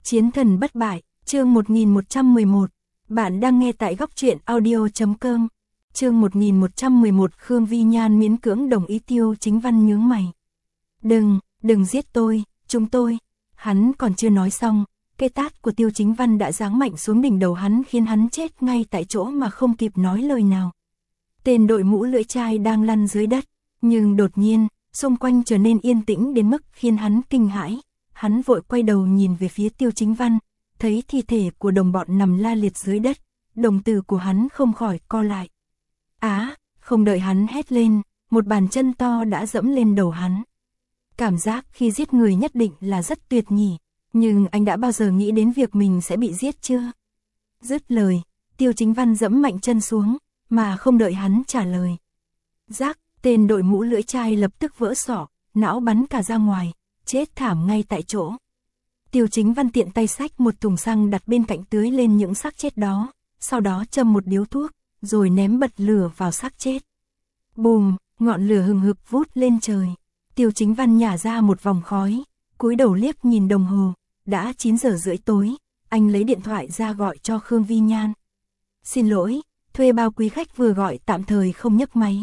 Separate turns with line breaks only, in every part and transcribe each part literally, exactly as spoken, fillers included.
Chiến thần bất bại, chương một nghìn một trăm mười một. Bạn đang nghe tại góc truyện audio chấm com. Chương một nghìn một trăm mười một. Khương Vi Nhan miễn cưỡng đồng ý. Tiêu Chính Văn nhướng mày. Đừng, đừng giết tôi, chúng tôi. Hắn còn chưa nói xong, cây tát của Tiêu Chính Văn đã giáng mạnh xuống đỉnh đầu hắn khiến hắn chết ngay tại chỗ mà không kịp nói lời nào. Tên đội mũ lưỡi chai đang lăn dưới đất, nhưng đột nhiên, xung quanh trở nên yên tĩnh đến mức khiến hắn kinh hãi. Hắn vội quay đầu nhìn về phía Tiêu Chính Văn, thấy thi thể của đồng bọn nằm la liệt dưới đất, đồng tử của hắn không khỏi co lại. Á, không đợi hắn hét lên, một bàn chân to đã dẫm lên đầu hắn. Cảm giác khi giết người nhất định là rất tuyệt nhỉ, nhưng anh đã bao giờ nghĩ đến việc mình sẽ bị giết chưa? Dứt lời, Tiêu Chính Văn dẫm mạnh chân xuống, mà không đợi hắn trả lời. Rác, tên đội mũ lưỡi chai lập tức vỡ sọ, não bắn cả ra ngoài, chết thảm ngay tại chỗ. Tiêu Chính Văn tiện tay xách một thùng xăng đặt bên cạnh tưới lên những xác chết đó, sau đó châm một điếu thuốc, rồi ném bật lửa vào xác chết. Bùm, ngọn lửa hừng hực vút lên trời. Tiêu Chính Văn nhả ra một vòng khói, cúi đầu liếc nhìn đồng hồ, đã chín giờ rưỡi tối, anh lấy điện thoại ra gọi cho Khương Vi Nhan. Xin lỗi, thuê bao quý khách vừa gọi tạm thời không nhấc máy.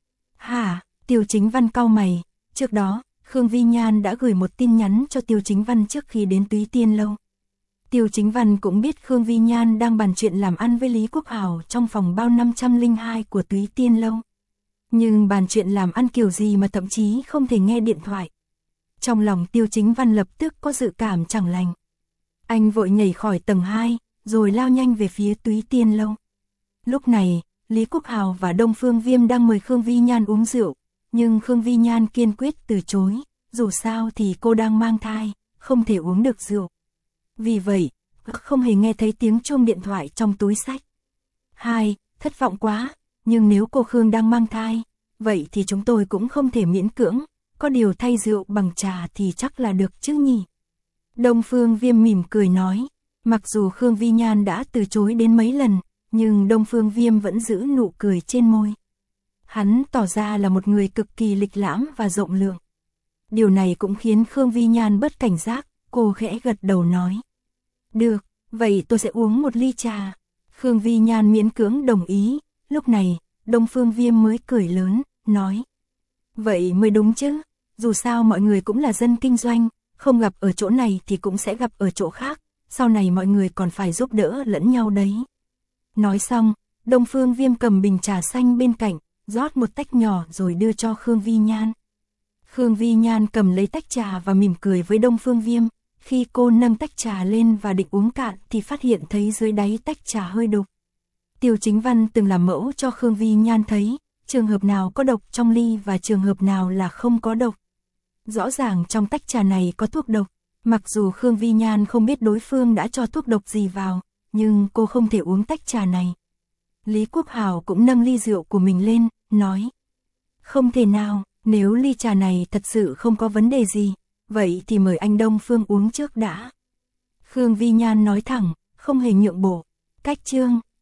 Hả? Tiêu Chính Văn cau mày, trước đó, Khương Vi Nhan đã gửi một tin nhắn cho Tiêu Chính Văn trước khi đến Túy Tiên Lâu. Tiêu Chính Văn cũng biết Khương Vi Nhan đang bàn chuyện làm ăn với Lý Quốc Hào trong phòng bao năm trăm lẻ hai của Túy Tiên Lâu. Nhưng bàn chuyện làm ăn kiểu gì mà thậm chí không thể nghe điện thoại. Trong lòng Tiêu Chính Văn lập tức có dự cảm chẳng lành. Anh vội nhảy khỏi tầng hai, rồi lao nhanh về phía Túy Tiên Lâu. Lúc này, Lý Quốc Hào và Đông Phương Viêm đang mời Khương Vi Nhan uống rượu, nhưng Khương Vi Nhan kiên quyết từ chối, dù sao thì cô đang mang thai, không thể uống được rượu. Vì vậy, không hề nghe thấy tiếng chuông điện thoại trong túi xách. Hai, thất vọng quá, nhưng nếu cô Khương đang mang thai, vậy thì chúng tôi cũng không thể miễn cưỡng, có điều thay rượu bằng trà thì chắc là được chứ nhỉ. Đông Phương Viêm mỉm cười nói, mặc dù Khương Vi Nhan đã từ chối đến mấy lần, nhưng Đông Phương Viêm vẫn giữ nụ cười trên môi. Hắn tỏ ra là một người cực kỳ lịch lãm và rộng lượng. Điều này cũng khiến Khương Vi Nhan bớt cảnh giác, cô khẽ gật đầu nói. Được, vậy tôi sẽ uống một ly trà. Khương Vi Nhan miễn cưỡng đồng ý, lúc này, Đông Phương Viêm mới cười lớn, nói. Vậy mới đúng chứ, dù sao mọi người cũng là dân kinh doanh, không gặp ở chỗ này thì cũng sẽ gặp ở chỗ khác, sau này mọi người còn phải giúp đỡ lẫn nhau đấy. Nói xong, Đông Phương Viêm cầm bình trà xanh bên cạnh, rót một tách nhỏ rồi đưa cho Khương Vi Nhan. Khương Vi Nhan cầm lấy tách trà và mỉm cười với Đông Phương Viêm. Khi cô nâng tách trà lên và định uống cạn thì phát hiện thấy dưới đáy tách trà hơi đục. Tiêu Chính Văn từng làm mẫu cho Khương Vi Nhan thấy, trường hợp nào có độc trong ly và trường hợp nào là không có độc. Rõ ràng trong tách trà này có thuốc độc, mặc dù Khương Vi Nhan không biết đối phương đã cho thuốc độc gì vào, nhưng cô không thể uống tách trà này. Lý Quốc Hào cũng nâng ly rượu của mình lên, nói. Không thể nào, nếu ly trà này thật sự không có vấn đề gì, vậy thì mời anh Đông Phương uống trước đã. Khương Vi Nhan nói thẳng, không hề nhượng bộ. Cách chương,